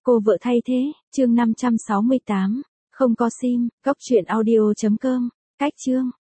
Cô vợ thay thế, chương 568. Không có sim, cóc truyện audio.com. Cách chương.